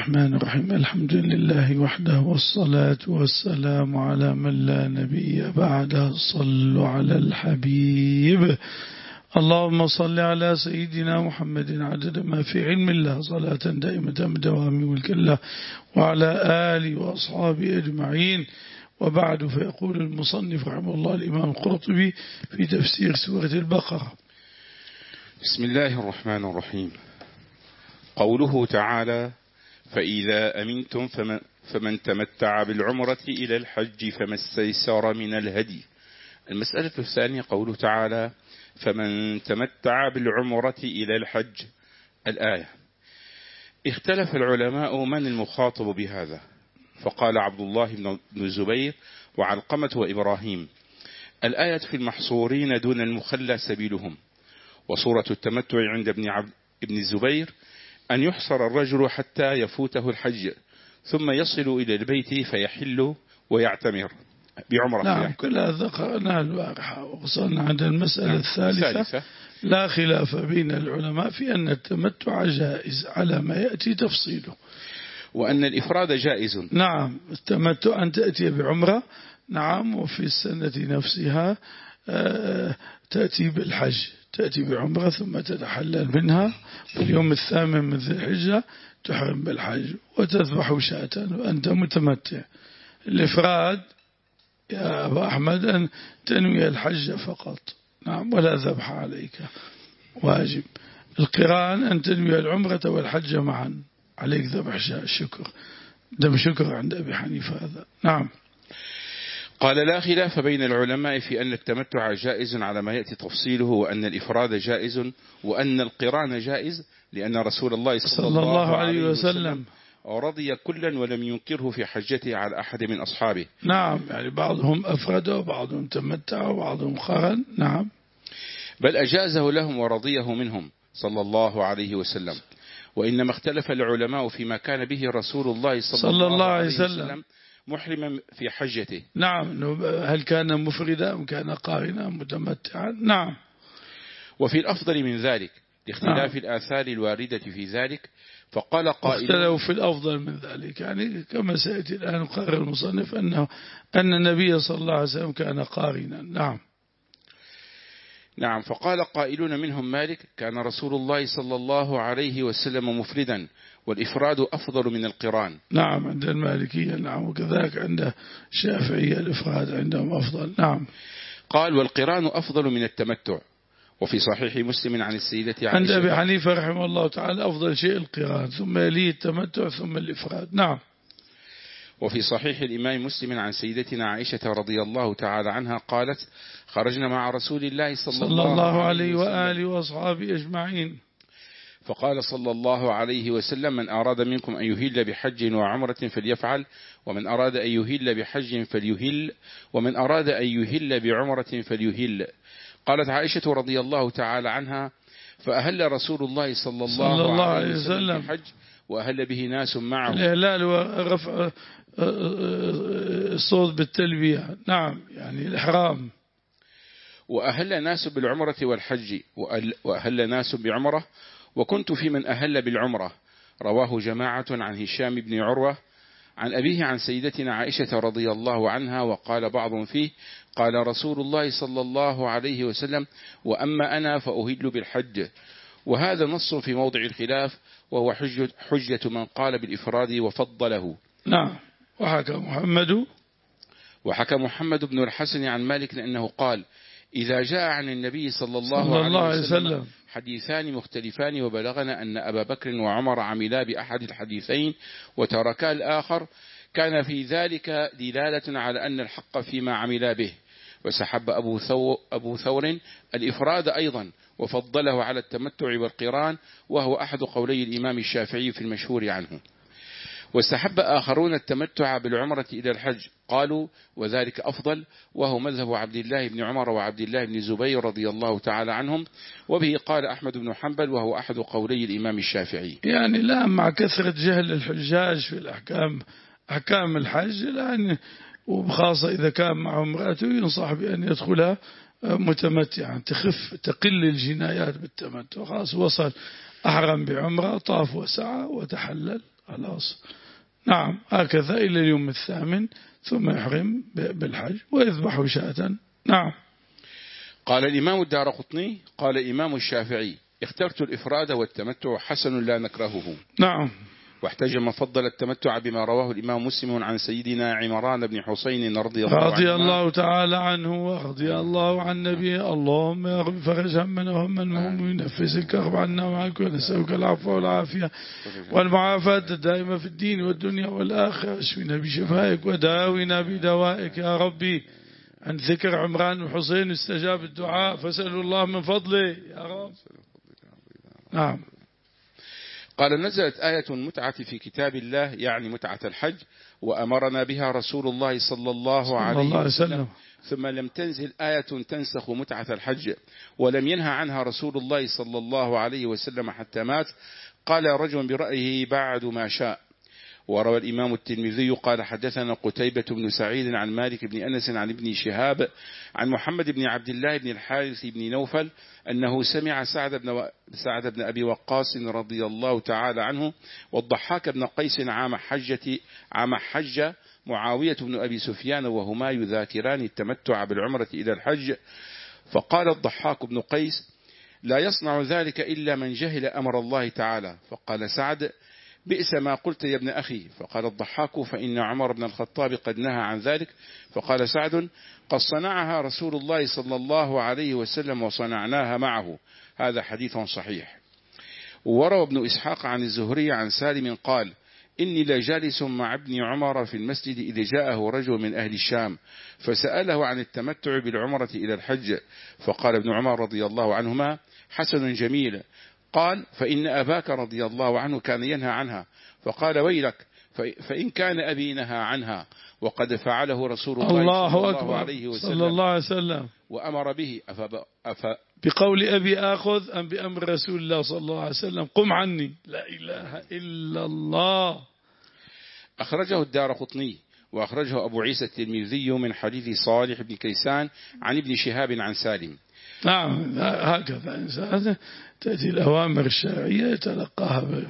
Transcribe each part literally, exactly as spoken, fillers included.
الرحمن الرحيم. الحمد لله وحده والصلاة والسلام على من لا نبي بعده. صلوا على الحبيب. اللهم صل على سيدنا محمد عدد ما في علم الله صلاة دائمة بدوام ملك الله وعلى آله وأصحابه أجمعين. وبعد، فيقول المصنف رحمه الله الإمام القرطبي في تفسير سورة البقرة: بسم الله الرحمن الرحيم. قوله تعالى: فإذا أمنتم فمن, فمن تمتع بالعمرة إلى الحج فما استيسر من الهدي. المسألة الثانية قوله تعالى: فمن تمتع بالعمرة إلى الحج. الآية. اختلف العلماء من المخاطب بهذا، فقال عبد الله بن الزبير وعلقمة وإبراهيم: الآية في المحصورين دون المخلى سبيلهم. وصورة التمتع عند ابن, عبد ابن الزبير أن يحصر الرجل حتى يفوته الحج ثم يصل إلى البيت فيحل ويعتمر بعمرة. نعم، كلها ذكرناها البارحة. وصلنا عند المسألة نعم. الثالثة: لا خلاف بين العلماء في أن التمتع جائز على ما يأتي تفصيله، وأن الإفراد جائز. نعم، التمتع أن تأتي بعمرة، نعم، وفي السنة نفسها تأتي بالحج، تأتي بعمرة ثم تتحلل منها في اليوم الثامن من ذي الحجة تحرم بالحج وتذبح شاة وأنت متمتع. الإفراد يا أبا أحمد أن تنوي الحج فقط، نعم، ولا ذبح عليك واجب. القران أن تنوي العمرة والحج معا، عليك ذبح شاة شكر، دم شكر عند أبي حنيفة هذا. نعم. قال: لا خلاف بين العلماء في أن التمتع جائز على ما يأتي تفصيله، وأن الإفراد جائز، وأن القران جائز، لأن رسول الله صلى الله عليه وسلم رضي كلا ولم ينكره في حجته على أحد من أصحابه. نعم، يعني بعضهم أفرد وبعضهم تمتع وبعضهم قرن. نعم، بل أجازه لهم ورضيه منهم صلى الله عليه وسلم. وإنما اختلف العلماء فيما كان به رسول الله صلى, صلى الله عليه وسلم, وسلم محرما في حجته. نعم، هل كان مفردا أم كان قارنا متمتعا؟ نعم. وفي الأفضل من ذلك لاختلاف نعم. الآثار الواردة في ذلك. فقال قائل: اختلفوا في الأفضل من ذلك، يعني كما سيأتي الآن قرر المصنف أنه أن النبي صلى الله عليه وسلم كان قارنا. نعم نعم. فقال قائلون منهم مالك: كان رسول الله صلى الله عليه وسلم مفردا، والإفراد أفضل من القران. نعم، عند المالكية. نعم، وكذلك عند الشافعية الإفراد عندهم أفضل. نعم. قال: والقران أفضل من التمتع. وفي صحيح مسلم عن السيدة عائشة عند أبي حنيفة رحمه الله تعالى أفضل شيء القران، ثم يليه التمتع ثم الإفراد. نعم. وفي صحيح الإمام مسلم عن سيدتنا عائشة رضي الله تعالى عنها قالت: خرجنا مع رسول الله صلى, صلى الله, الله عليه وآله وأصحابه أجمعين، فقال صلى الله عليه وسلم: من أراد منكم أن يهل بحج وعمرة فليفعل، ومن أراد أن يهل بحج فليهل، ومن أراد أن يهل بعمرة فليهل. قالت عائشة رضي الله تعالى عنها: فأهل رسول الله صلى الله, صلى الله عليه وسلم بحج وأهل به ناس معه. الإهلال ورفع الصوت بالتلبية. نعم، يعني الإحرام. وأهل ناس بالعمرة والحج وأهل ناس بعمرة، وكنت في من أهل بالعمرة. رواه جماعة عن هشام بن عروة عن أبيه عن سيدتنا عائشة رضي الله عنها. وقال بعض فيه: قال رسول الله صلى الله عليه وسلم: وأما أنا فأهل بالحج. وهذا نص في موضع الخلاف، وهو حجة, حجة من قال بالإفراد وفضله. نعم. وحكى محمد وحكى محمد بن الحسن عن مالك لأنه قال: إذا جاء عن النبي صلى الله, صلى الله عليه وسلم, وسلم حديثان مختلفان وبلغنا أن أبا بكر وعمر عملا بأحد الحديثين وتركا الآخر، كان في ذلك دلالة على أن الحق فيما عملا به. وسحب أبو, ثو أبو ثور الإفراد أيضا وفضله على التمتع والقران، وهو أحد قولي الإمام الشافعي في المشهور عنه. واستحب آخرون التمتع بالعمرة إلى الحج، قالوا: وذلك أفضل، وهو مذهب عبد الله بن عمر وعبد الله بن زبير رضي الله تعالى عنهم. وبه قال أحمد بن حنبل، وهو أحد قولي الإمام الشافعي. يعني لا، مع كثرة جهل الحجاج في الأحكام، أحكام الحج، لأن وبخاصة إذا كان مع امرأته ينصح بأن يدخلها متمتعا، تخف تقل الجنايات بالتمتع. خلاص، وصل أحرم بعمرة، طاف وسعى وتحلل، خلاص. نعم هكذا إلى اليوم الثامن ثم يحرم بالحج ويذبح شاة. نعم. قال الإمام الدارقطني قال الإمام الشافعي اخترت الإفراد والتمتع حسن لا نكرهه. نعم. واحتج من فضل التمتع بما رواه الإمام مسلم عن سيدنا عمران بن حسين رضي الله عنه رضي الله تعالى عنه ورضي الله عن نبيه. اللهم اغفر فرج همنا وهم المهمومين نفس الكرب عنا وعنك ونسألك العفو والعافية والمعافاة الدائمة في الدين والدنيا والآخرة. اشفنا بشفائك وداونا بدوائك يا ربي. عن ذكر عمران وحسين استجاب الدعاء فسألوا الله من فضله يا رب. نعم. قال نزلت آية المتعة في كتاب الله يعني متعة الحج وأمرنا بها رسول الله صلى الله عليه وسلم ثم لم تنزل آية تنسخ متعة الحج ولم ينهى عنها رسول الله صلى الله عليه وسلم حتى مات. قال رجل برأيه بعد ما شاء. وروى الإمام الترمذي قال حدثنا قتيبة بن سعيد عن مالك بن أنس عن ابن شهاب عن محمد بن عبد الله بن الحارث بن نوفل أنه سمع سعد بن, و... سعد بن أبي وقاص رضي الله تعالى عنه والضحاك بن قيس عام حجة عام حج معاوية بن أبي سفيان وهما يذاكران التمتع بالعمرة إلى الحج. فقال الضحاك بن قيس لا يصنع ذلك إلا من جهل أمر الله تعالى. فقال سعد بئس ما قلت يا ابن أخي. فقال الضحاك فإن عمر بن الخطاب قد نهى عن ذلك. فقال سعد قد صنعها رسول الله صلى الله عليه وسلم وصنعناها معه. هذا حديث صحيح. وروى ابن إسحاق عن الزهري عن سالم قال إني لجالس مع ابن عمر في المسجد إذ جاءه رجل من أهل الشام فسأله عن التمتع بالعمرة إلى الحج. فقال ابن عمر رضي الله عنهما حسن جميل. قال فإن أباك رضي الله عنه كان ينهى عنها. فقال ويلك فإن كان أبي نهى عنها وقد فعله رسول الله, الله صلى الله الله عليه وسلم صلى الله عليه وسلم وأمر به أفب... أف... بقول أبي آخذ أم بأمر رسول الله صلى الله عليه وسلم قم عني. لا إله إلا الله. أخرجه الدارقطني وأخرجه أبو عيسى الترمذي من حديث صالح بن كيسان عن ابن شهاب عن سالم. نعم هكذا إنسان تأتي الأوامر الشرعية يتلقاها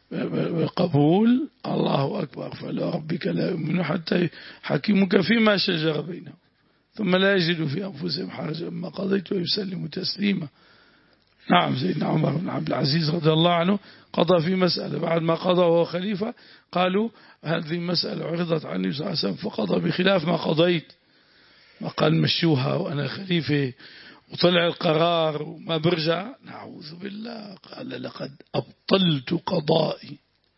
بقبول. الله أكبر فلا ربك لا يؤمن حتى يحكمك فيما شجر بينهم ثم لا يجد في أنفسهم حرجا مما قضيت ويسلم تسليما. نعم سيدنا عمر بن عبد العزيز رضي الله عنه قضى في مسألة بعد ما قضى وهو خليفة قالوا هذه مسألة عرضت عني صلى الله عليه وسلم فقضى بخلاف ما قضيت. ما قال مشوها وأنا خليفة وطلع القرار وما برجع. نعوذ بالله. قال لقد أبطلت قضائي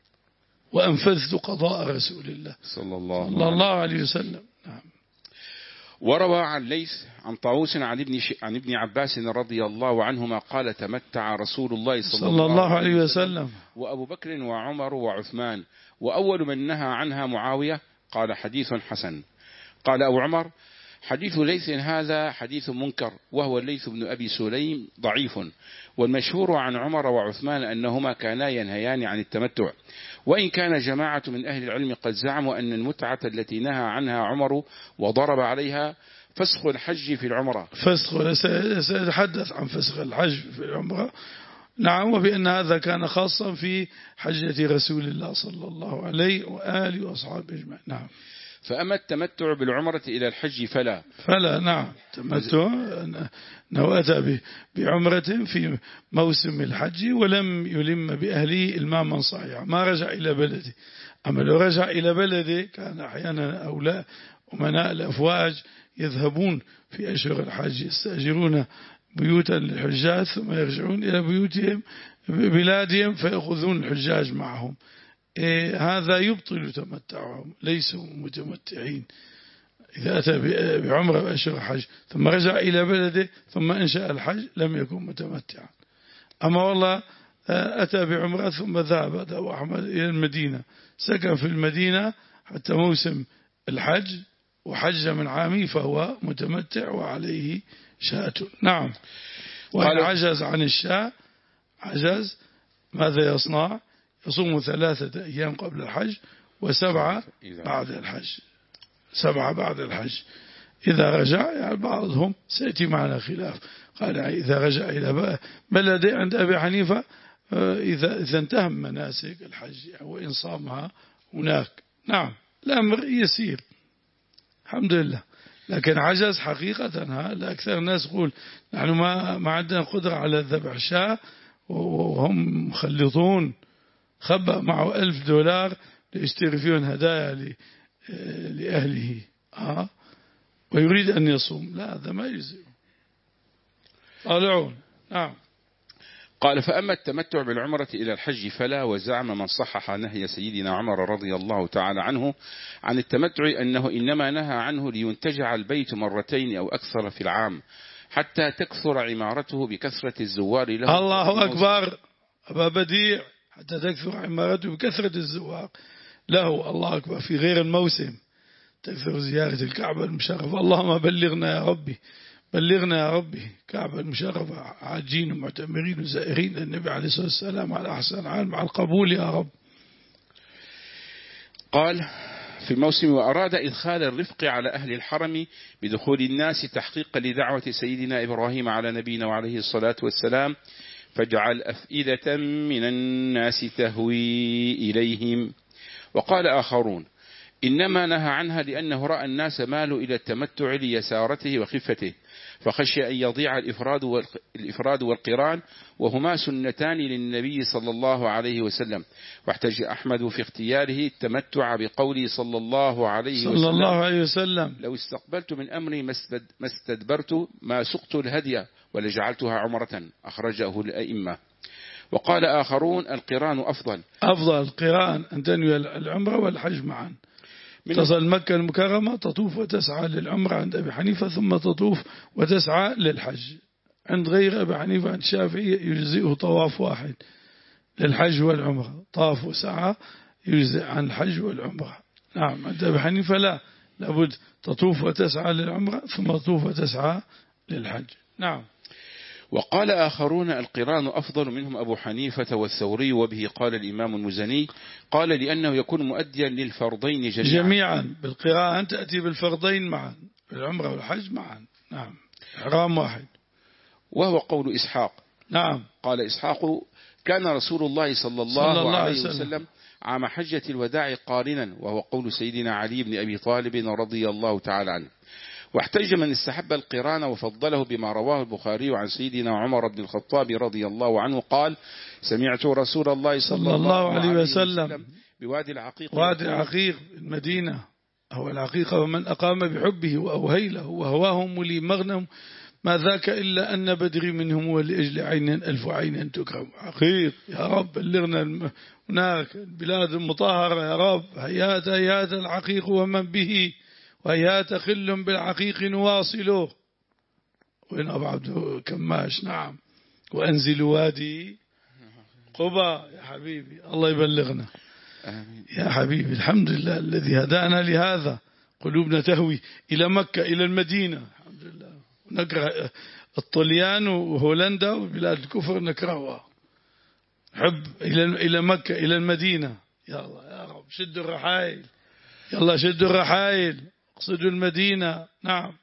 وأنفذت قضاء رسول الله صلى الله, صلى الله عليه وسلم. نعم. وروى عن ليث عن طاووس عن ابن ش... عن ابن عباس رضي الله عنهما قال تمتع رسول الله صلى, صلى الله, الله عليه وسلم وأبو بكر وعمر وعثمان وأول من نهى عنها معاوية. قال حديث حسن. قال أبو عمر حديث ليث هذا حديث منكر وهو الليث بن أبي سليم ضعيف. والمشهور عن عمر وعثمان أنهما كانا ينهيان عن التمتع وإن كان جماعة من أهل العلم قد زعموا أن المتعة التي نهى عنها عمر وضرب عليها فسخ الحج في العمرة. فسخ سأتحدث عن فسخ الحج في العمرة. نعم. وبأن هذا كان خاصا في حجة رسول الله صلى الله عليه وآله وأصحابه أجمعين. نعم. فأما التمتع بالعمرة إلى الحج فلا فلا. نعم. تمتع نوأتى بعمرة في موسم الحج ولم يلم بأهله إلماما صحيحا ما رجع إلى بلده. أما لو رجع إلى بلده كان أحيانا أولاء أمناء الأفواج يذهبون في أشهر الحج يستأجرون بيوتا للحجاج ثم يرجعون إلى بيوتهم بلادهم فيأخذون الحجاج معهم. إيه هذا يبطل تمتعهم ليسوا متمتعين. إذا أتى بعمرة بأشهر الحج ثم رجع إلى بلده ثم أنشأ الحج لم يكن متمتعا. أما والله أتى بعمرة ثم ذهب أبو أحمد إلى المدينة سكن في المدينة حتى موسم الحج وحج من عامي فهو متمتع وعليه شاة. نعم. وإن عجز عن الشاة عجز ماذا يصنع؟ يصوم ثلاثة أيام قبل الحج وسبعة بعد الحج. سبعة بعد الحج. إذا رجع يعني بعضهم سيأتي معنا خلاف قال إذا رجع إلى بلده عند أبي حنيفة إذا إذا انتهى مناسك الحج وإن صامها هناك. نعم الأمر يسير الحمد لله. لكن عجز حقيقة ها أكثر الناس يقول نحن ما ما عندنا قدرة على ذبح شاة وهم مخلطون خبأ معه ألف دولار ليشتري فيهم هدايا لأهله آه ويريد أن يصوم. لا هذا ما يجزئ. طالعون. نعم. قال فأما التمتع بالعمرة إلى الحج فلا. وزعم من صحح نهي سيدنا عمر رضي الله تعالى عنه عن التمتع أنه إنما نهى عنه لينتجع البيت مرتين أو أكثر في العام حتى تكثر عمارته بكثرة الزوار له. الله أكبر. أبا بديع. حتى تكثر عمارته بكثرة الزوار له. الله أكبر. في غير الموسم تكثر زيارة الكعبة المشرفة. اللهم بلغنا يا ربي بلغنا يا ربي كعبة المشرفة عاجين ومعتمرين وزائرين النبي عليه الصلاة والسلام على أحسن حال مع القبول يا رب. قال في الموسم وأراد إدخال الرفق على أهل الحرم بدخول الناس تحقيقا لدعوة سيدنا إبراهيم على نبينا وعليه الصلاة والسلام فاجعل أفئدة من الناس تهوي إليهم. وقال آخرون إنما نهى عنها لأنه رأى الناس مالوا إلى التمتع ليسارته وخفته فخشي أن يضيع الإفراد الإفراد والقران وهما سنتان للنبي صلى الله عليه وسلم. واحتج أحمد في اختياره التمتع بقوله صلى الله عليه صلى الله عليه وسلم لو استقبلت من أمري ما استدبرت ما سقت الهدي ولجعلتها عمرة. أخرجه الأئمة. وقال آخرون القران أفضل. أفضل القران أن تنوي العمرة والحج معا. تصل مكة المكرمة تطوف وتسعى للعمرة عند أبي حنيفة ثم تطوف وتسعى للحج. عند غير أبي حنيفة عند الشافعي يجزئه طواف واحد للحج والعمرة. طاف وسعى يجزئ عن الحج والعمرة. نعم عند أبي حنيفة لا لابد تطوف وتسعى للعمرة ثم تطوف وتسعى للحج. نعم. وقال آخرون القران أفضل منهم أبو حنيفة والثوري وبه قال الإمام المزني قال لأنه يكون مؤديا للفرضين جميعا. جميعا بالقران تأتي بالفرضين معا بالعمرة والحج معا. نعم إحرام واحد. وهو قول إسحاق. نعم. قال إسحاق كان رسول الله صلى الله, صلى الله عليه وسلم, وسلم عام حجة الوداع قارنا وهو قول سيدنا علي بن أبي طالب رضي الله تعالى عنه. واحتج من استحب القران وفضله بما رواه البخاري عن سيدنا عمر بن الخطاب رضي الله عنه قال سمعت رسول الله صلى, صلى الله عليه وسلم, وسلم بوادي العقيق وادي العقيق المدينة هو العقيقة ومن أقام بحبه وأوهيله وهواه ملي مغنم ما ذاك إلا أن بدري منهم ولأجل عين ألف عين تكرم. عقيق يا رب بلغنا هناك البلاد المطهرة يا رب. هيات هيات العقيق ومن به وهيات خل بالعقيق نواصله وإن أبعد كماش. نعم. وأنزل وادي قبا يا حبيبي الله يبلغنا. آمين. يا حبيبي الحمد لله الذي هدانا لهذا قلوبنا تهوي إلى مكة إلى المدينة الحمد لله. نكره الطليان وهولندا وبلاد الكفر نكرهها. حب إلى إلى مكة إلى المدينة. يا الله يا رب شدوا الرحايل يلا شدوا الرحايل اقصدوا المدينة. نعم.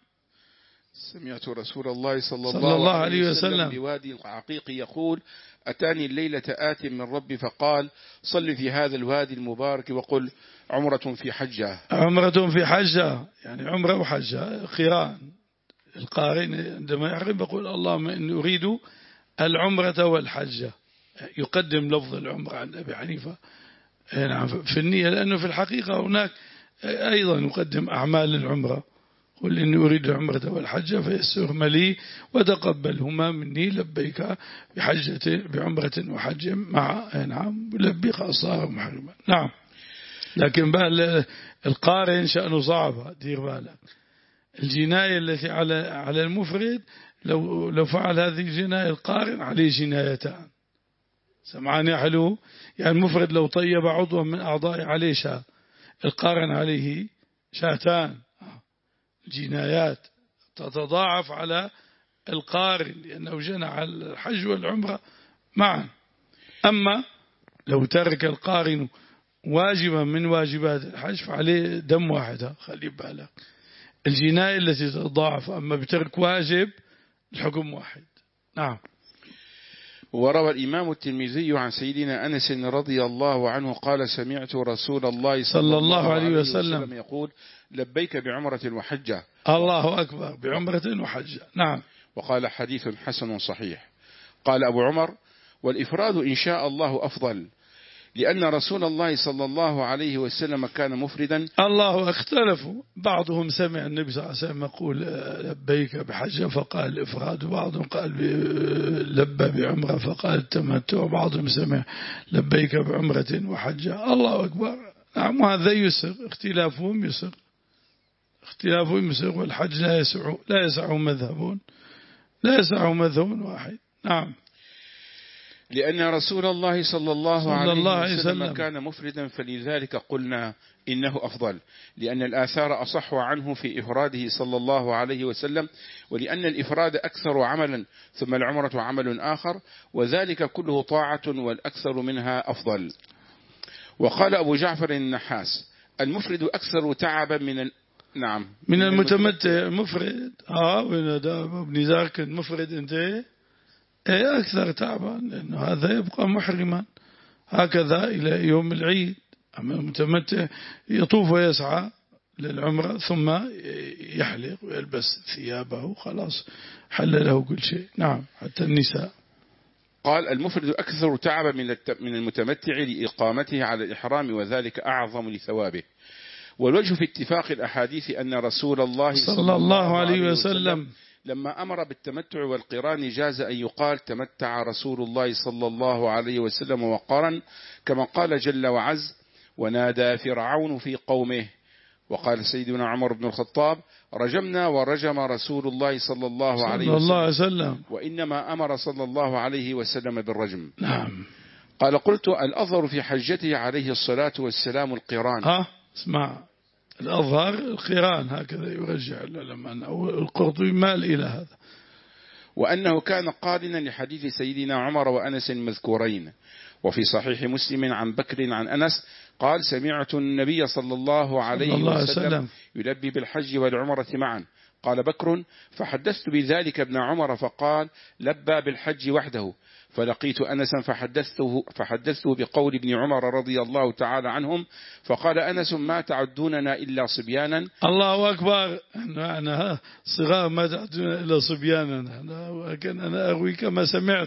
سمعت رسول الله صلى الله, صلى الله عليه عليه وسلم, وسلم بوادي العقيق يقول أتاني الليلة آت من ربي فقال صل في هذا الوادي المبارك وقل عمرة في حجة. عمرة في حجة يعني عمرة وحجة قران. القارئ عندما يحرم يقول اللهم إني أريد العمرة والحجة. يقدم لفظ العمرة عند أبي حنيفة نعم في النية لأنه في الحقيقة هناك أيضا يقدم أعمال العمرة. قل إني أريد العمرة والحجة فيسرهما لي وتقبلهما مني لبيك بحجة بعمرة وحجة مع نعم لبيك أصار محرما. نعم. لكن بقى القارئ شأنه صعب. دير بالك الجناية التي على على المفرد لو لو فعل هذه الجناية القارئ عليه جنايتان. سمعان يا حلو يعني المفرد لو طيب عضوا من أعضاء عليه شاة القارن عليه شاتان. جنايات تتضاعف على القارن لأنه جنى على الحج والعمرة معا. أما لو ترك القارن واجبا من واجبات الحج فعليه دم واحدة. خلي بالك الجناية التي تتضاعف. أما بترك واجب الحكم واحد. نعم. وروى الإمام الترمذي عن سيدنا أنس رضي الله عنه قال سمعت رسول الله صلى الله عليه وسلم يقول لبيك بعمرة وحجة. الله أكبر، بعمرة وحجة. نعم. وقال حديث حسن صحيح. قال أبو عمر والإفراد إن شاء الله أفضل، لأن رسول الله صلى الله عليه وسلم كان مفردا. الله اختلفوا، بعضهم سمع النبي صلى الله عليه وسلم يقول لبيك بحجة فقال الإفراد، وبعضهم قال لبى بعمرة فقال التمتع، وبعضهم سمع لبيك بعمرة وحجة. الله أكبر. نعم. وهذا يسر، اختلافهم يسر، اختلافهم يسر، والحج لا يسع لا يسع مذهب لا يسع مذهب واحد. نعم. لأن رسول الله صلى الله عليه وسلم كان مفردا، فلذلك قلنا إنه أفضل، لأن الآثار أصح عنه في إفراده صلى الله عليه وسلم، ولأن الإفراد أكثر عملا، ثم العمرة عمل آخر، وذلك كله طاعة والأكثر منها أفضل. وقال أبو جعفر النحاس المفرد أكثر تعبا من ال... نعم من المتمتع. مفرد آه ابن ذاك المفرد انت ايه أكثر تعبا، لأنه هذا يبقى محرما هكذا إلى يوم العيد. أما المتمتع يطوف ويسعى للعمرة ثم يحلق ويلبس ثيابه خلاص حل له كل شيء. نعم. حتى النساء. قال المفرد أكثر تعبا من المتمتع لإقامته على الإحرام، وذلك أعظم لثوابه. والوجه في اتفاق الأحاديث أن رسول الله صلى الله عليه وسلم لما أمر بالتمتع والقران جاز أن يقال تمتع رسول الله صلى الله عليه وسلم وقرن، كما قال جل وعز ونادى فرعون في قومه. وقال سيدنا عمر بن الخطاب رجمنا ورجم رسول الله صلى الله عليه وسلم, الله وسلم وإنما أمر صلى الله عليه وسلم بالرجم. نعم. قال قلت الأظهر في حجته عليه الصلاة والسلام القران. ها اسمع، الأظهر القران هكذا يرجع لما القرطبي مال إلى هذا، وأنه كان قارنا لحديث سيدنا عمر وأنس المذكورين. وفي صحيح مسلم عن بكر عن أنس قال سمعت النبي صلى الله عليه وسلم يلبي بالحج والعمرة معا. قال بكر فحدثت بذلك ابن عمر فقال لبى بالحج وحده، فلقيت أنسا فحدثته, فحدثته بقول ابن عمر رضي الله تعالى عنهم، فقال أنس ما تعدوننا إلا صبيانا. الله أكبر. أنا صغار ما تعدوننا إلا صبيانا، ولكن أنا أروي كما سمعت.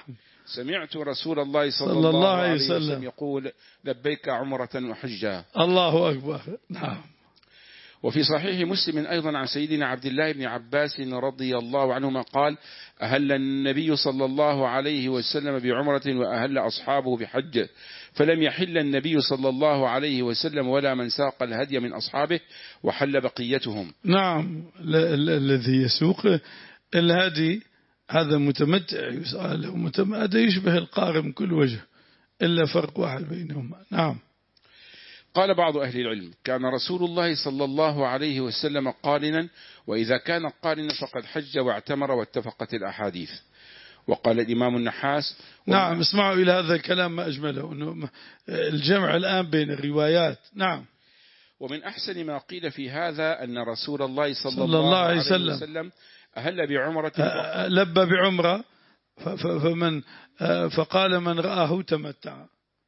سمعت رسول الله صلى, صلى الله عليه وسلم يقول لبيك عمرة وحجة. الله أكبر. نعم. وفي صحيح مسلم أيضا عن سيدنا عبد الله بن عباس رضي الله عنهما قال أهل النبي صلى الله عليه وسلم بعمرة وأهل أصحابه بحج، فلم يحل النبي صلى الله عليه وسلم ولا من ساق الهدي من أصحابه، وحل بقيتهم. نعم. الذي يسوق الهدي هذا متمتع يسأل متمتع، هذا يشبه القارن كل وجه إلا فرق واحد بينهما. نعم. قال بعض أهل العلم كان رسول الله صلى الله عليه وسلم قارنا، وإذا كان قارنا فقد حج واعتمر، واتفقت الأحاديث. وقال الإمام النحاس نعم. اسمعوا إلى هذا الكلام ما أجمله، أنه الجمع الآن بين الروايات. نعم. ومن أحسن ما قيل في هذا أن رسول الله صلى, صلى الله, الله عليه وسلم, وسلم أهل بعمرة لبى بعمرة فمن فقال من رآه تمتع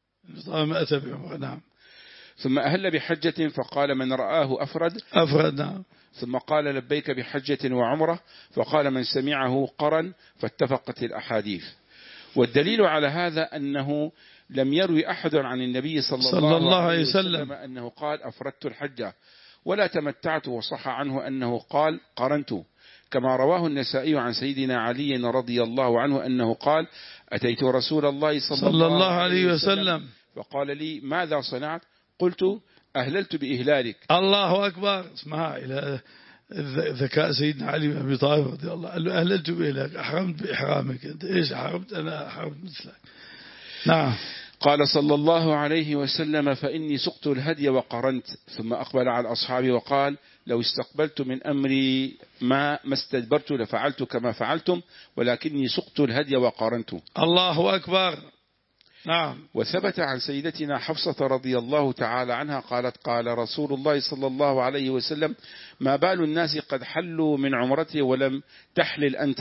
ما أتى بعمرة. نعم. ثم أهل بحجة فقال من رآه أفرد أفرد. نعم. ثم قال لبيك بحجة وعمرة فقال من سمعه قرن، فاتفقت الأحاديث. والدليل على هذا أنه لم يروي أحد عن النبي صلى, صلى الله, الله عليه وسلم, وسلم أنه قال أفردت الحجة ولا تمتعت، وصح عنه أنه قال قرنت، كما رواه النسائي عن سيدنا علي رضي الله عنه أنه قال أتيت رسول الله صلى, صلى الله عليه وسلم فقال لي ماذا صنعت؟ قلت أهللت بإهلالك. الله أكبر. اسمها إلى ذكاء سيدنا علي بن أبي طالب رضي الله عنه، أهللت بإهلالك، أحرمت بإحرامك. أنت إيش أحرمت؟ أنا أحرمت مثلك. نعم. قال صلى الله عليه وسلم فإني سقت الهدي وقرنت، ثم أقبل على أصحابي وقال لو استقبلت من أمري ما ما استدبرت لفعلت كما فعلتم، ولكني سقت الهدي وقرنت. الله أكبر. نعم. وثبت عن سيدتنا حفصة رضي الله تعالى عنها قالت قال رسول الله صلى الله عليه وسلم ما بال الناس قد حلوا من عمرته ولم تحلل أنت؟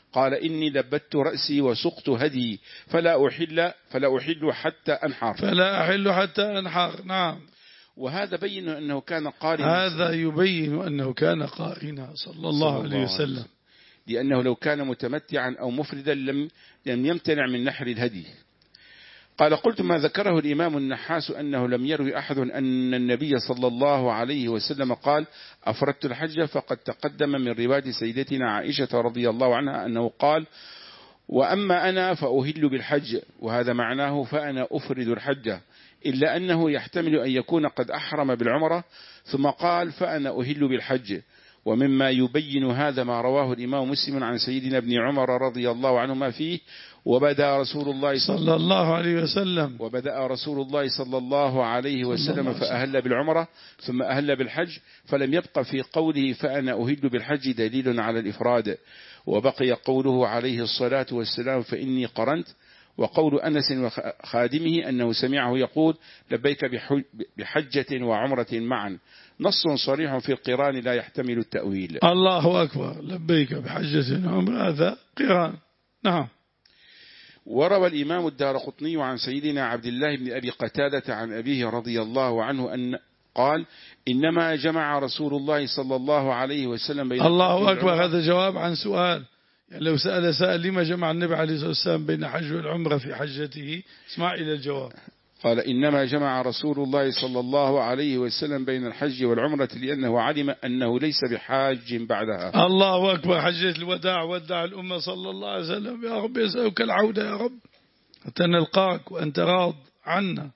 قال إني لبت رأسي وسقت هدي فلا أحل فلا أحل حتى أنحر فلا أحل حتى أنحر. نعم. وهذا بين أنه كان قارنا، هذا يبين أنه كان قارنا صلى الله عليه وسلم، لأنه لو كان متمتعا أو مفردا لم لم يمتنع من نحر الهدي. قال قلت ما ذكره الإمام النحاس أنه لم يروي أحد أن النبي صلى الله عليه وسلم قال أفردت الحج، فقد تقدم من رواية سيدتنا عائشة رضي الله عنها أنه قال وأما أنا فأهل بالحج، وهذا معناه فأنا أفرد الحج، إلا أنه يحتمل أن يكون قد أحرم بالعمرة ثم قال فأنا أهل بالحج. ومما يبين هذا ما رواه الإمام مسلم عن سيدنا ابن عمر رضي الله عنهما فيه وبدأ رسول الله صلى الله عليه وسلم وبدأ رسول الله صلى الله عليه وسلم فأهل بالعمرة ثم أهل بالحج، فلم يبق في قوله فأنا أهل بالحج دليل على الإفراد، وبقي قوله عليه الصلاة والسلام فإني قرنت، وقول أنس وخادمه أنه سمعه يقول لبيك بحجة وعمرة معا، نص صريح في القران لا يحتمل التأويل. الله أكبر، لبيك بحجة وعمرة، هذا قران. نعم. وروى الإمام الدارقطني عن سيدنا عبد الله بن أبي قتادة عن أبيه رضي الله عنه أن قال إنما جمع رسول الله صلى الله عليه وسلم بين الله أكبر. هذا جواب عن سؤال، يعني لو سأل سائل لما جمع النبي عليه الصلاة والسلام بين حج والعمرة في حجته، اسمع إلى الجواب. قال إنما جمع رسول الله صلى الله عليه وسلم بين الحج والعمرة لأنه علم أنه ليس بحاج بعدها. الله أكبر. حجة الوداع ودع الأمة صلى الله عليه وسلم، يا رب يسألك العودة يا رب حتى نلقاك وأنت راض عنا.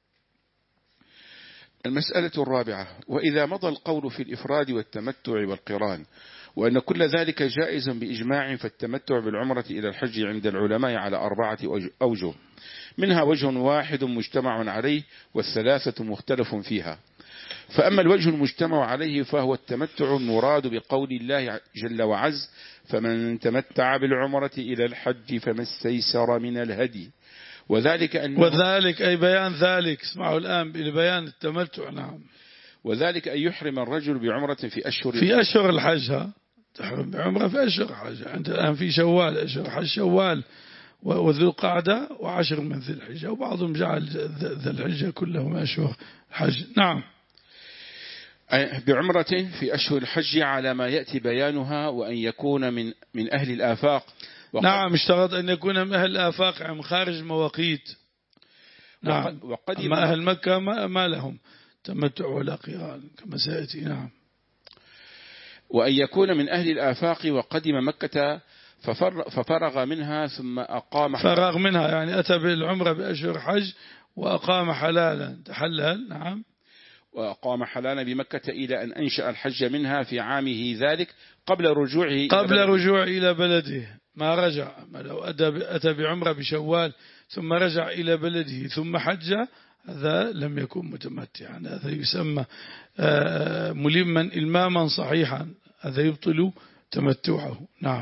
المسألة الرابعة: وإذا مضى القول في الإفراد والتمتع والقران وأن كل ذلك جائز بإجماع، فالتمتع بالعمرة إلى الحج عند العلماء على أربعة أوجه، منها وجه واحد مجتمع عليه والثلاثة مختلف فيها. فأما الوجه المجتمع عليه فهو التمتع المراد بقول الله جل وعز فمن تمتع بالعمرة إلى الحج فما استيسر من الهدي، وذلك أن وذلك أي بيان ذلك، اسمعوا الآن ببيان التمتع. نعم. وذلك أن يحرم الرجل بعمرة في أشهر في أشهر الحج، تحرم بعمرة في أشهر الحج. عند الآن في شوال، أشهر حج شوال وذو القعدة وعشر من ذي الحجة، وبعضهم جعل ذي الحجة كلهم أشهر الحج. نعم. بعمرة في أشهر الحج على ما يأتي بيانها، وأن يكون من من أهل الآفاق. نعم، اشترط أن يكون من أهل الآفاق، يعني خارج المواقيت. نعم. أما أهل مكة ما, ما لهم تمتع ولا قران كما سيأتي. نعم. وأن يكون من أهل الآفاق وقدم مكة ففرغ منها ثم أقام فرغ منها، يعني أتى بالعمرة بأشهر حج وأقام حلالا تحلل. نعم. وأقام حلالا بمكة إلى أن أنشأ الحج منها في عامه ذلك قبل رجوعه قبل رجوعه إلى بلده. ما رجع، ما لو أتى بعمرة بشوال ثم رجع إلى بلده ثم حج، هذا لم يكن متمتعا، هذا يسمى ملما إلماما صحيحا، هذا يبطل تمتعه. نعم.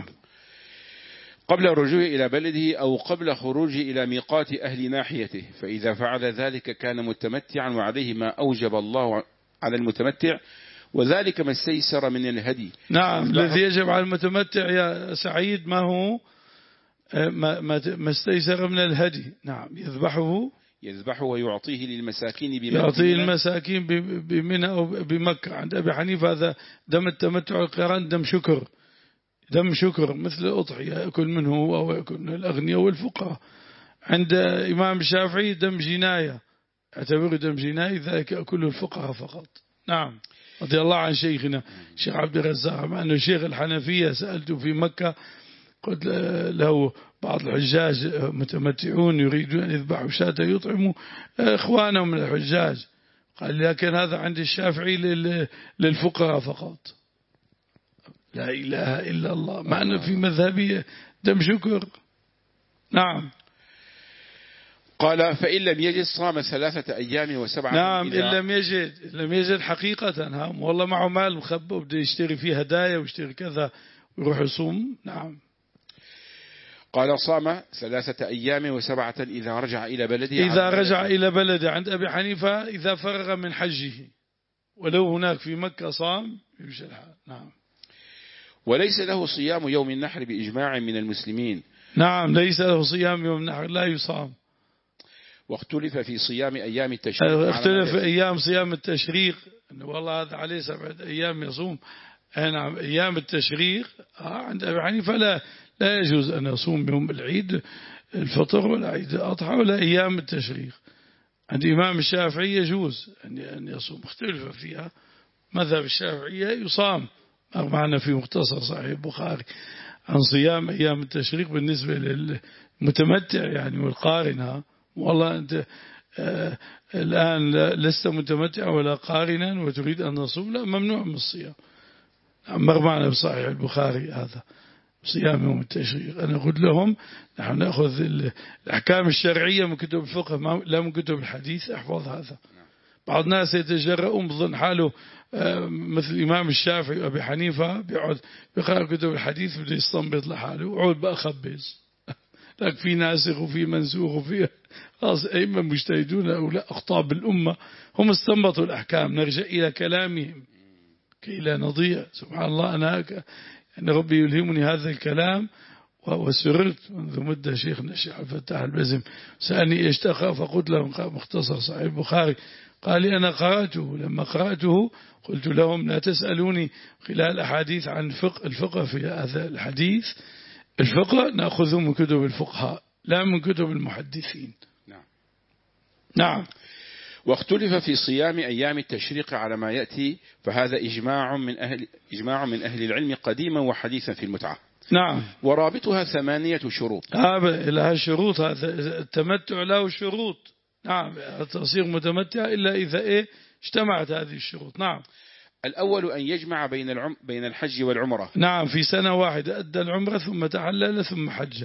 قبل الرجوع إلى بلده أو قبل خروجه إلى ميقات أهل ناحيته، فإذا فعل ذلك كان متمتعا، وعليه ما أوجب الله على المتمتع، وذلك ما استيسر من الهدي. نعم. الذي يجب على المتمتع يا سعيد ما هو ما, ما استيسر من الهدي. نعم. يذبحه يذبحه ويعطيه للمساكين بمنى، يعطيه المساكين بمنى أو بمكة. عند أبي حنيفة هذا دم التمتع القران دم شكر، دم شكر مثل الأضحية يأكل منه أو يأكل من الأغنياء والفقراء. عند إمام الشافعي دم جناية، اعتبره دم جناية، ذلك يأكله الفقراء فقط. نعم. رضي الله عن شيخنا الشيخ عبد الرزاق، مع أنه شيخ الحنفية، سألته في مكة قلت له بعض الحجاج متمتعون يريدون أن يذبحوا شاة يطعموا إخوانهم من الحجاج، قال لكن هذا عند الشافعي للفقراء فقط. لا إله إلا الله. مع أنه في مذهبي دم شكر. نعم. قال فإن لم يجد صام ثلاثة أيام وسبعة. نعم. إن لم يجد إن لم يجد حقيقة، هم والله معه مال مخبى وبده يشتري فيه هدايا ويشتري كذا ويروح يصوم. نعم. قال صام ثلاثة أيام وسبعة إذا رجع إلى بلده. إذا رجع إلى بلده. عند أبي حنيفة إذا فرغ من حجه، ولو هناك في مكة صام يمشي الحال. نعم. وليس له صيام يوم النحر بإجماع من المسلمين. نعم ليس له صيام يوم النحر، لا يصام. واختلف في صيام أيام التشريق، اختلف في أيام صيام التشريق، أنه والله هذا عليه سبعة أيام يصوم. نعم أيام التشريق عند أبي حنيفة لا لا يجوز أن يصوم يوم العيد الفطر ولا عيد الأضحى ولا أيام التشريق. عند إمام الشافعي يجوز أن يصوم، اختلف فيها. مذهب الشافعية يصام، معنا في مختصر صحيح البخاري عن صيام أيام التشريق بالنسبة للمتمتع يعني والقارن. والله أنت آه الآن لست متمتع ولا قارنا وتريد أن تصوم، لا، ممنوع من الصيام. مر معنا بصحيح البخاري هذا صيام يوم التشريق. أنا قلت لهم نحن نأخذ الأحكام الشرعية من كتب الفقه لا من كتب الحديث. احفظ هذا. بعض الناس يتجرؤون بظن حاله مثل الإمام الشافعي وأبي حنيفة بيقعد بيقرأ كتب الحديث بده يستنبط لحاله وعود بقى خبز. لكن في ناسخ وفي منسوخ وفي خلاص أئمة مجتهدون أو لا أخطاء بالأمة هم استنبطوا الأحكام. نرجع إلى كلامهم كي لا نضيع. سبحان الله، أنا يعني ربي يلهمني هذا الكلام وسررت منذ مدة. شيخنا الشيخ عبد الفتاح البزم سألني ايش تقرأ، فقلت له مختصر صحيح البخاري. قال لي أنا قرأته. لما قرأته قلت لهم لا تسألوني خلال أحاديث عن الفقه, الفقه في هذا الحديث. الفقه نأخذه من كتب الفقهاء لا من كتب المحدثين. نعم. نعم. واختلف في صيام أيام التشريق على ما يأتي، فهذا إجماع من أهل إجماع من أهل العلم قديما وحديثا في المتعة. نعم. ورابطها ثمانية شروط. هذا لها شروط. هذا التمتع له شروط. نعم. تصير متمتع إلا إذا إيه اجتمعت هذه الشروط. نعم. الأول أن يجمع بين العم بين الحج والعمرة. نعم في سنة واحدة أدى العمرة ثم تحلل ثم حج.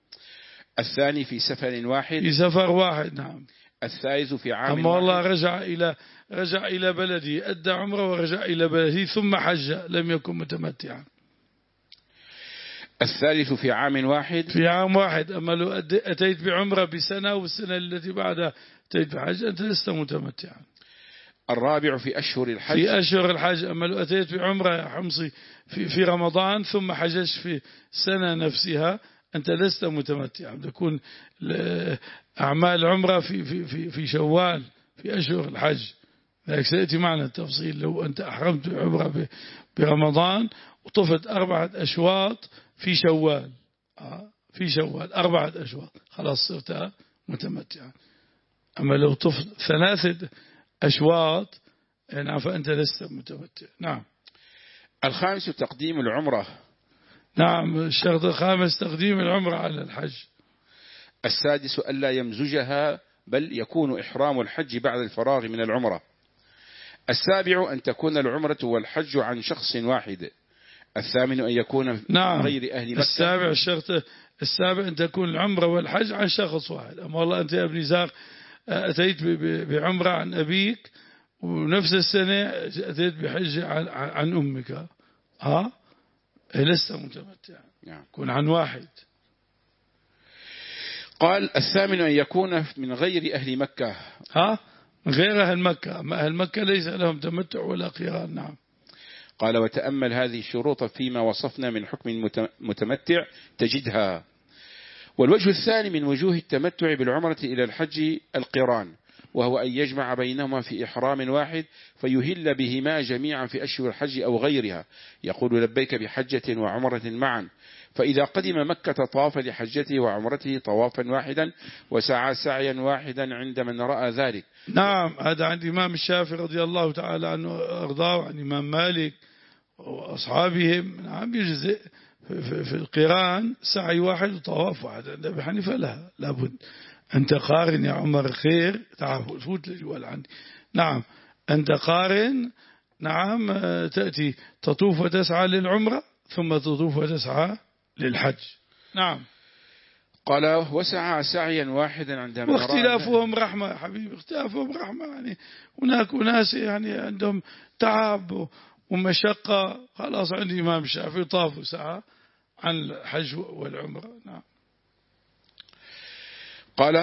الثاني في سفر واحد. في سفر واحد. نعم. الثالث في عام أما والله واحد. رجع إلى رجع إلى بلده أدى عمره ورجع إلى بلده ثم حج لم يكن متمتعا. الثالث في عام واحد. في عام واحد. أما لو أتيت بعمرة بسنة والسنة التي بعدها أتيت بحج أنت لست متمتعا. الرابع في أشهر الحج. في أشهر الحج. أما لو أتيت بعمرة يا حمصي في في رمضان ثم حججت في السنة نفسها أنت لست متمتعا. تكون أعمال عمرة في في في في شوال في أشهر الحج. لذلك سيأتي معنا التفصيل. لو أنت أحرمت عمرة برمضان وطفت أربعة أشواط في شوال في شوال أربعة أشواط خلاص صرت متمتعا. أما لو طفت ثلاثة أشواط نعم فأنت لست متمتع. نعم. الخامس تقديم العمرة. نعم. الشرط الخامس تقديم العمرة على الحج. السادس ألا يمزجها بل يكون إحرام الحج بعد الفراغ من العمرة. السابع أن تكون العمرة والحج عن شخص واحد. الثامن أن يكون نعم. غير أهل مكة. السابع الشرط السابع أن تكون العمرة والحج عن شخص واحد. أما والله أنت يا ابن زاق أتيت بعمرة عن أبيك ونفس السنة أتيت بحج عن, عن أمك ها لست متمتعا. يعني. كن عن واحد. قال الثامن أن يكون من غير أهل مكة. ها غير أهل مكة. أما أهل مكة ليس لهم تمتع ولا قران. نعم. قال وتأمل هذه الشروط فيما وصفنا من حكم المتمتع تجدها. والوجه الثاني من وجوه التمتع بالعمرة إلى الحج القران، وهو أن يجمع بينهما في إحرام واحد فيهل بهما جميعا في أشهر الحج أو غيرها، يقول لبيك بحجة وعمرة معا. فإذا قدم مكة طاف لحجته وعمرته طوافا واحدا وسعى سعيا واحدا عند من رأى ذلك. نعم. هذا عند إمام الشافعي رضي الله تعالى عنه أرضاه وعن إمام مالك وأصحابهم. نعم يجزئ في, في القران سعي واحد وطواف واحد. عند أبي حنيفة لا لابد أنت قارن يا عمر خير. تعال فوت للجوال عندي. نعم أنت قارن. نعم تأتي تطوف وتسعى للعمرة ثم تطوف وتسعى للحج. نعم. قال وسعى سعيا واحدا عندما واختلافهم رحمة يا حبيبي. اختلافهم رحمة. يعني هناك ناس يعني عندهم تعب ومشقة. خلاص عندي إمام الشافعي طاف وسعى عن الحج والعمرة. نعم. قال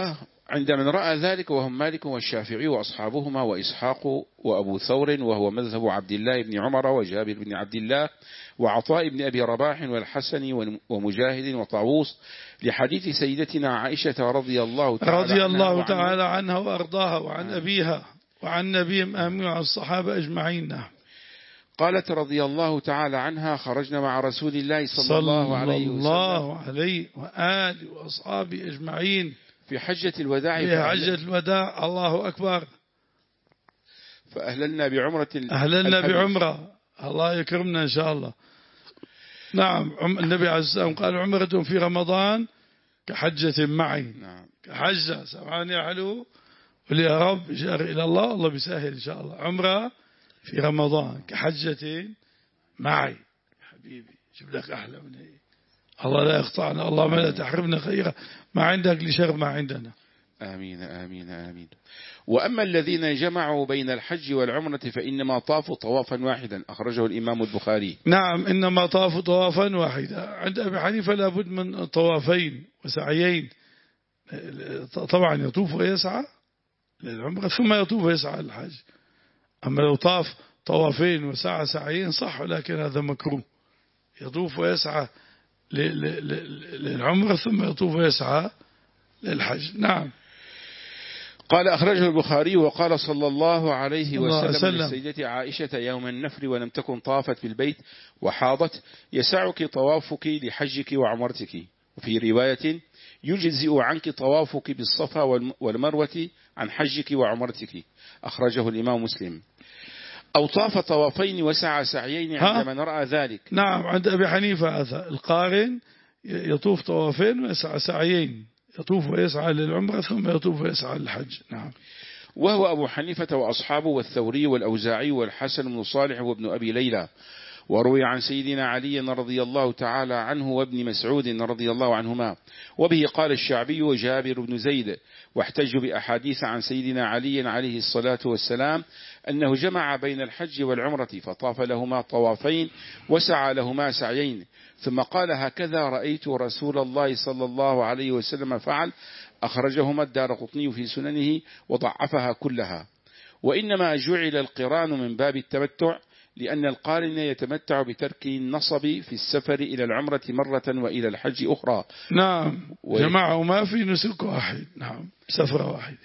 عند من رأى ذلك وهم مالك والشافعي وأصحابهما وإسحاق وأبو ثور وهو مذهب عبد الله بن عمر وجابر بن عبد الله وعطاء بن أبي رباح والحسن ومجاهد وطاووس لحديث سيدتنا عائشة رضي الله تعالى رضي الله عنها تعالى عنها وأرضاها وعن أبيها وعن نبيهم آمين وعن الصحابة أجمعين. قالت رضي الله تعالى عنها: خرجنا مع رسول الله صلى, صلى الله عليه وسلم الله عليه وآله وأصحابه أجمعين في حجة الوداع في حجة الوداع. الله أكبر. فأهللنا بعمرة أهللنا بعمرة. الله يكرمنا إن شاء الله. نعم، النبي عليه الصلاة والسلام قال: عمرة في رمضان كحجة معي. نعم. كحجة سمعان يا حلو ولي يا رب جار إلى الله، الله بيسهل إن شاء الله. عمرة في رمضان كحجة معي. حبيبي جيب لك أحلى من هي. الله لا يقطعنا، الله ما لا تحرمنا خيرا، ما عندك لشر ما عندنا. آمين آمين آمين. وأما الذين جمعوا بين الحج والعمرة فإنما طافوا طوافا واحدا، أخرجه الإمام البخاري. نعم، إنما طافوا طوافا واحدا. عند أبي حنيفة لابد من طوافين وسعيين. طبعا يطوف ويسعى للعمرة ثم يطوف ويسعى للحج. أما لو طاف طوافين وسعى سعيين صح، ولكن هذا مكروه. يطوف ويسعى للعمرة ثم يطوف ويسعى للحج. نعم. قال أخرجه البخاري. وقال صلى الله عليه وسلم للسيدة عائشة يوم النفر ولم تكن طافت بالبيت وحاضت: يسعك طوافك لحجك وعمرتك. وفي رواية: يجزئ عنك طوافك بالصفا والمروة عن حجك وعمرتك. أخرجه الإمام مسلم. أو طاف طوافين وسعى سعيين عند من رأى ذلك. نعم، عند أبي حنيفة هذا القارن يطوف طوافين ويسعى سعيين، يطوف ويسعى للعمرة ثم يطوف ويسعى للحج. نعم. وهو أبو حنيفة وأصحابه والثوري والأوزاعي والحسن بن صالح وابن أبي ليلى. وروي عن سيدنا علي رضي الله تعالى عنه وابن مسعود رضي الله عنهما. وبه قال الشعبي وجابر بن زيد. واحتجوا بأحاديث عن سيدنا علي عليه الصلاة والسلام أنه جمع بين الحج والعمرة فطاف لهما طوافين وسعى لهما سعيين، ثم قال: هكذا رأيت رسول الله صلى الله عليه وسلم فعل. أخرجهما الدارقطني في سننه وضعفها كلها. وإنما جعل القران من باب التمتع، لأن القارن يتمتع بترك النصب في السفر إلى العمرة مرة وإلى الحج أخرى. نعم، جمعه ما في نسك واحد. نعم، سفرة واحدة.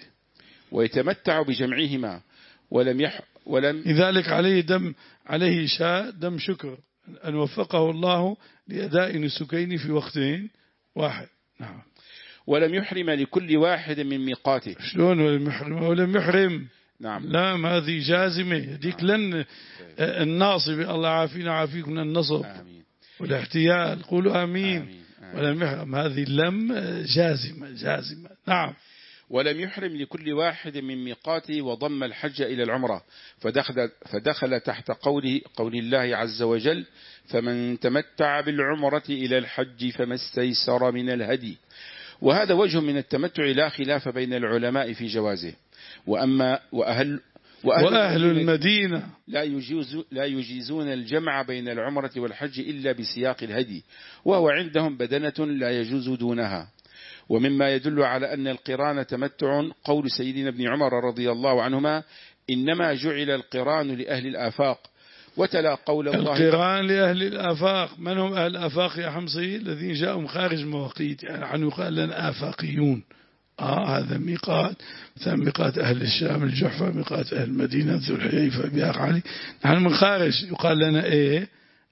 ويتمتع بجمعهما ولم يح ولم لذلك عليه دم عليه شاء دم شكر أن وفقه الله لأداء نسكين في وقتين واحد. نعم. ولم يحرم لكل واحد من ميقاته. شلون ولم يحرم؟ ولم يحرم. نعم. لا، هذه جازمة. هذيك لن الناصب، الله عافينا عافيكم من النصب آمين. والاحتيال. قولوا آمين, آمين. آمين. ولم يحرم، هذه اللم جازمة جازمة. نعم. ولم يحرم لكل واحد من ميقاته وضم الحج إلى العمرة، فدخل, فدخل تحت قوله قول الله عز وجل: فمن تمتع بالعمرة إلى الحج فما استيسر من الهدي. وهذا وجه من التمتع لا خلاف بين العلماء في جوازه. وأما وأهل وأهل, وأهل المدينة لا, يجيز لا يجيزون الجمع بين العمرة والحج إلا بسياق الهدي، وهو عندهم بدنة لا يجوز دونها. ومما يدل على أن القران تمتع قول سيدنا ابن عمر رضي الله عنهما: إنما جعل القران لأهل الآفاق. وتلا قول الله: القران لأهل الآفاق. من هم أهل الآفاق يا حمصي؟ الذين جاءوا خارج مواقيت، يعني عنه يقال لنا آفاقيون. آه هذا ميقات، مثلا ميقات أهل الشام الجحفة، ميقات أهل المدينة ذو الحليفة بياق علي. نحن من خارج يقال لنا إيه؟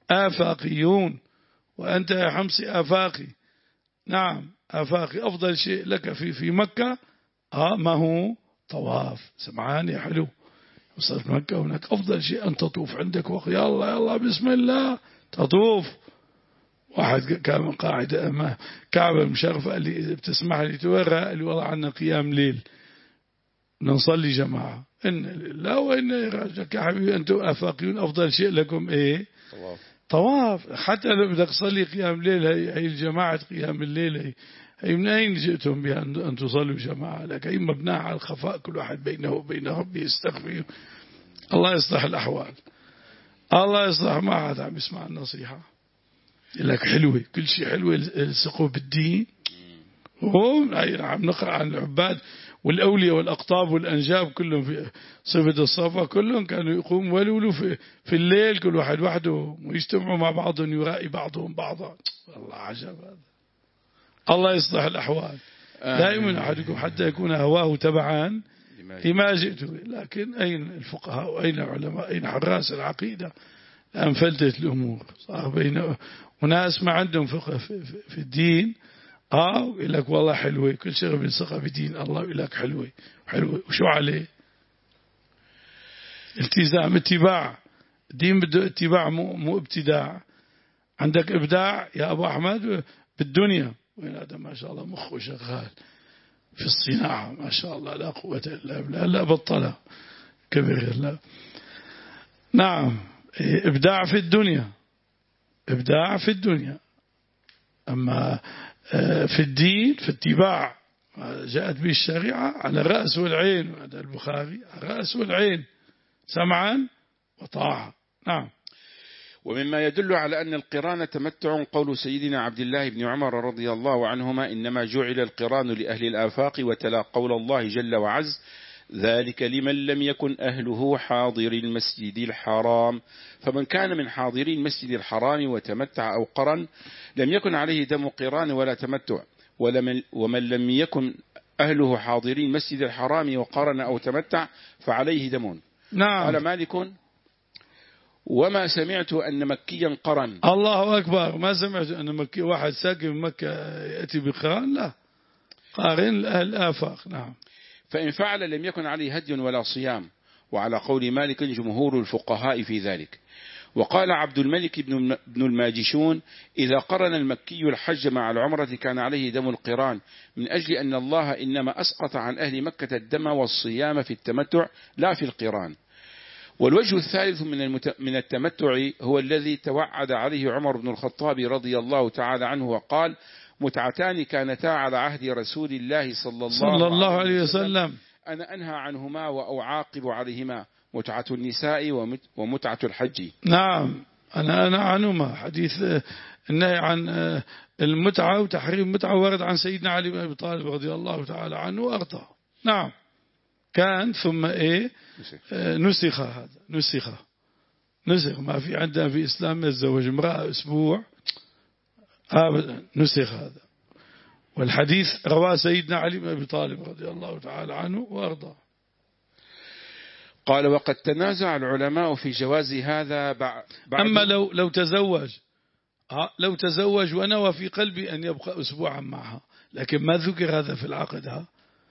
آفاقيون. وأنت يا حمصي آفاقي. نعم، آفاقي. أفضل شيء لك في في مكة آه ما هو طواف. سمعان يا حلو، وصلت مكة هناك أفضل شيء أن تطوف. عندك وقت، يا الله يا الله بسم الله تطوف. واحد كان قاعد أمام كعبة مشرفة قال لي: بتسمح لي تورى؟ قال لي: والله عنا قيام ليل نصلي جماعة. إن لا وإن راجعك يا حبيبي، أنتم آفاقيون، أفضل شيء لكم إيه؟ طواف. طواف. حتى لو بدك تصلي قيام ليل، هي, هي الجماعة قيام الليل هي, هي من أين جئتم بها أن تصلوا جماعة؟ لك هي مبناها على الخفاء، كل واحد بينه وبين ربه يستغفر. الله يصلح الأحوال، الله يصلح. ما عاد عم يسمع النصيحة. لك حلوة، كل شيء حلوة، السقوا بالدين هم عم نقرأ عن العباد والأولياء والأقطاب والأنجاب كلهم في صفة الصفا، كلهم كانوا يقوموا ولولوا في, في الليل كل واحد وحده ويجتمعوا مع بعضهم يرائي بعضهم بعضا. والله عجب هذا. الله يصلح الأحوال. لا يؤمن أحدكم حتى يكون هواه تبعا لما جئت به. لكن أين الفقهاء وأين العلماء أين حراس العقيدة؟ الآن فلتت الأمور، صار بين وناس ما عندهم فقه في, في, في الدين. آه يقول لك والله حلوة كل شيء بنسقى بدين الله، يقول لك حلوة حلوة وشو عليه؟ التزام اتباع الدين بده اتباع مو مو ابتداع. عندك إبداع يا أبو أحمد بالدنيا، وين هذا ما شاء الله مخه شغال في الصناعة ما شاء الله لا قوة إلا بالله، لا بطلة كبير لا. نعم إبداع في الدنيا، إبداع في الدنيا. أما في الدين في اتباع جاءت به الشريعة على الرأس والعين، وهذا البخاري على الرأس والعين سمعا وطاعة. نعم. ومما يدل على أن القران تمتع قول سيدنا عبد الله بن عمر رضي الله عنهما: إنما جعل القران لأهل الآفاق، وتلا قول الله جل وعز: ذلك لمن لم يكن أهله حاضر المسجد الحرام. فمن كان من حاضري المسجد الحرام وتمتع أو قرن لم يكن عليه دم قران ولا تمتع. ومن لم يكن أهله حاضري المسجد الحرام وقرن أو تمتع فعليه دم. نعم. قال مالك: وما سمعت أن مكيا قرن. الله أكبر. ما سمعت أن مكي واحد ساكن في مكة يأتي بقران، لا، قارن لأهل الآفاق. نعم. فإن فعل لم يكن عليه هدي ولا صيام، وعلى قول مالك جمهور الفقهاء في ذلك. وقال عبد الملك بن الماجشون: إذا قرن المكي الحج مع العمرة كان عليه دم القران، من أجل أن الله إنما أسقط عن أهل مكة الدم والصيام في التمتع لا في القران. والوجه الثالث من التمتع هو الذي توعد عليه عمر بن الخطاب رضي الله تعالى عنه وقال: متعتان كانتا على عهد رسول الله صلى الله, صلى الله عليه وسلم أنا أنهى عنهما وأعاقب عليهما: متعة النساء ومتعة الحج. نعم. أنا أنا عنهما. حديث النهي عن المتعة وتحريم المتعة ورد عن سيدنا علي بن أبي طالب رضي الله تعالى عنه وأرضاه. نعم. كان ثم إيه نسخ هذا نسخ نسخ ما في عندنا في إسلام يتزوج امرأة أسبوع أبدا، نسخ هذا. والحديث رواه سيدنا علي بن أبي طالب رضي الله تعالى عنه وأرضاه. قال: وقد تنازع العلماء في جواز هذا بعد. أما لو لو تزوج لو تزوج ونوى في قلبي أن يبقى أسبوعا معها، لكن ما ذكر هذا في العقد، ها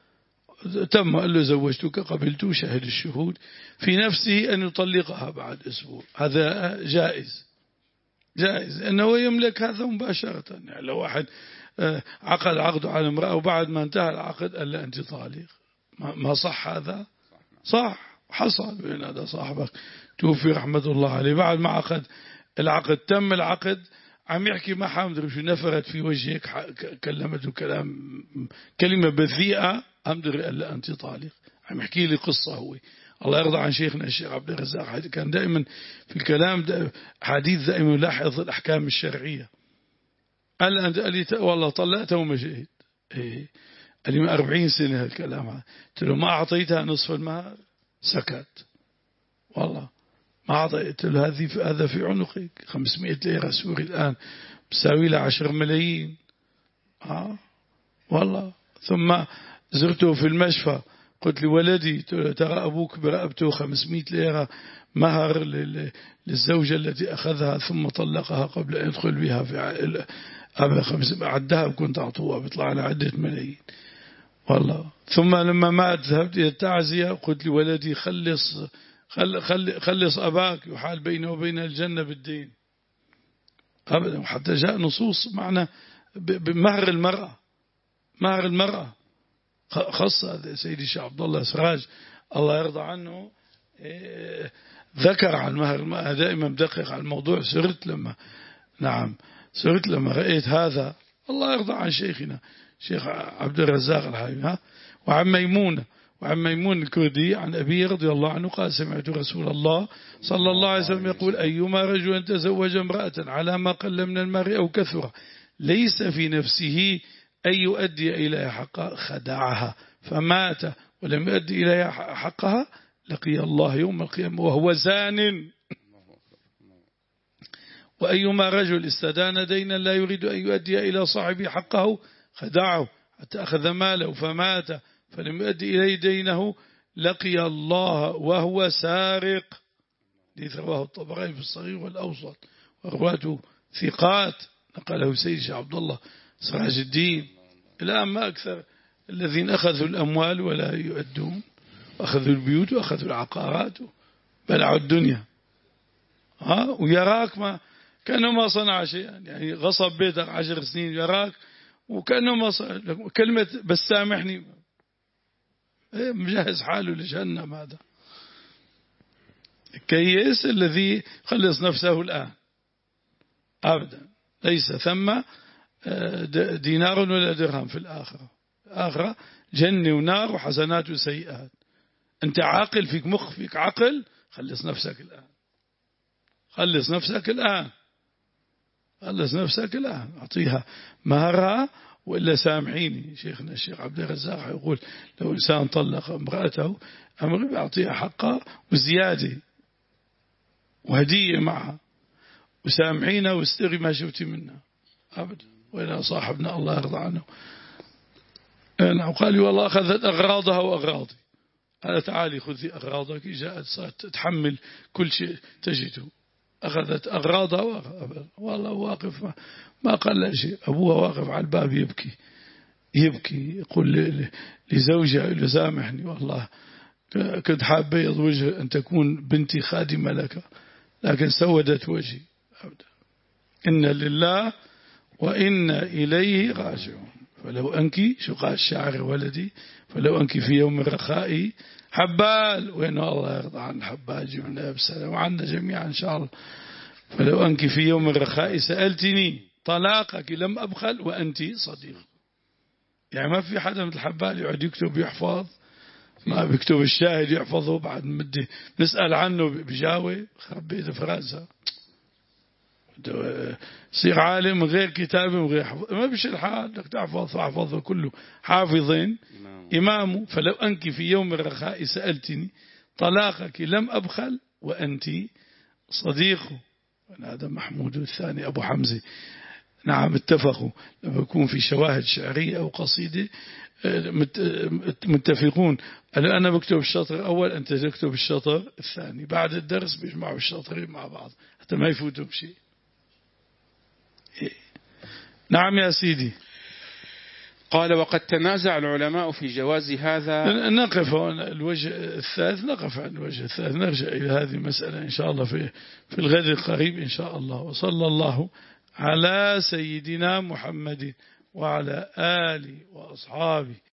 تم قال له زوجتك قبلت شهد الشهود في نفسه أن يطلقها بعد أسبوع، هذا جائز جائز أنه يملك هذا مباشرة. يعني لو واحد عقد عقده على امرأة وبعد ما انتهى العقد قال له أنت طالق، ما صح هذا؟ صح، حصل بين هذا صاحبك توفي رحمة الله عليه بعد ما عقد العقد، تم العقد عم يحكي معها مدري شو نفرت في وجهك كلمته كلام كلمة بذيئة أمدري قال له أنت طالق. عم يحكي لي قصة هو، الله يرضى عن شيخنا الشيخ عبد الرزاق، كان دائما في الكلام حديث دائما يلاحظ الأحكام الشرعية. قال أنت قال لي والله طلقته وما شهد. إيه قال لي من أربعين سنة هالكلام. قلت له ما أعطيتها نصف المهر؟ سكت. والله ما أعطيت له. هذه هذا في عنقك خمسمائة ليرة سوري الآن بساوي له عشر ملايين. آه والله. ثم زرته في المشفى قلت لولدي ترى أبوك برقبته خمسمائة ليرة مهر للزوجة التي أخذها ثم طلقها قبل أن يدخل بها في عائلة خمسمائة عدها كنت أعطوها بيطلع على عدة ملايين والله. ثم لما مات ذهبت إلى التعزية قلت لولدي خلص خل خل خلص أباك يحال بينه وبين الجنة بالدين أبدا. وحتى جاء نصوص معنا بمهر المرأة، مهر المرأة خاصة. سيدي الشيخ عبد الله سراج الله يرضى عنه ذكر عن مهر المرأة، دائما بدقق على الموضوع. سرت لما نعم سرت لما رأيت هذا. الله يرضى عن شيخنا شيخ عبد الرزاق الحايم. وعن ميمونة وعن ميمون الكردي عن أبي رضي الله عنه قال: سمعت رسول الله صلى الله عليه وسلم يقول: أيما رجل تزوج امرأة على ما قل من المهر أو كثر ليس في نفسه أن يؤدي إليها حقها خدعها فمات ولم يؤدي إليها حقها لقي الله يوم القيامة وهو زان. وأيما رجل استدان دينا لا يريد أن يؤدي إلى صاحبه حقه خدعه حتى أخذ ماله فمات فلم يؤدي إليه دينه لقي الله وهو سارق. حديث رواه الطبراني في الصغير والأوسط ورواته ثقات نقله سيد شيخ عبد الله سراج الدين. الآن ما أكثر الذين أخذوا الأموال ولا يؤدون وأخذوا البيوت وأخذوا العقارات بلعوا الدنيا ها ويراك ما كأنه ما صنع شيئا يعني غصب بيتك عشر سنين يراك وكأنه ما صنع كلمة بس سامحني مجهز حاله لجهنم. هذا كيس الذي خلص نفسه الآن أبدا ليس ثم دينار ولا درهم في الآخرة. الآخرة جنة ونار وحسنات وسيئات. أنت عاقل فيك مخ فيك عقل خلص نفسك الآن خلص نفسك الآن خلص نفسك الآن أعطيها مهرها وإلا سامحيني. شيخنا الشيخ عبد الرزاق يقول لو إنسان طلق امرأته أمر بأعطيها حقها وزيادة وهدية معها وسامحينا واستغي ما شفتي منها أبدا. وإلى صاحبنا الله يرضى عنه أنا قال لي والله أخذت أغراضها وأغراضي. قال تعالي خذي أغراضك جاءت صارت تحمل كل شيء تجده أخذت أغراضها وأغراضها. والله واقف ما, ما قال لا شيء. أبوها واقف على الباب يبكي يبكي يقول لزوجها لسامحني والله كنت حاب بيض وجه أن تكون بنتي خادمة لك لكن سودت وجهي أبدا. إن لله وإن إليه راجعون. فلو أنك شقاء الشاعر ولدي فلو أنك في يوم الرخاء حبال وإن الله يرضى عن حبال جبنا بسلام وعنا جميعا إن شاء الله. فلو أنك في يوم الرخاء سألتني طلاقك لم أبخل وأنت صديق. يعني ما في حدا مثل حبال يقعد يكتب يحفظ ما بيكتب الشاهد يحفظه بعد مدة نسأل عنه بجاوي خرب بيت فرنسا صير عالم غير كتابه وغير حفظ ما بيش الحال بدك تحفظ فاحفظه كله حافظين إمامه. فلو أنك في يوم الرخاء سألتني طلاقك لم أبخل وأنت صديقه. هذا محمود الثاني أبو حمزة نعم اتفقوا لما يكون في شواهد شعرية أو قصيدة متفقون. أنا بكتب الشطر الأول أنت تكتب الشطر الثاني بعد الدرس بيجمعوا الشطرين مع بعض حتى ما يفوتوا بشيء. نعم يا سيدي. قال وقد تنازع العلماء في جواز هذا. نقف الوجه الثالث نقف عن الوجه الثالث نرجع إلى هذه المسألة إن شاء الله في في الغد القريب إن شاء الله. وصلى الله على سيدنا محمد وعلى آله وأصحابه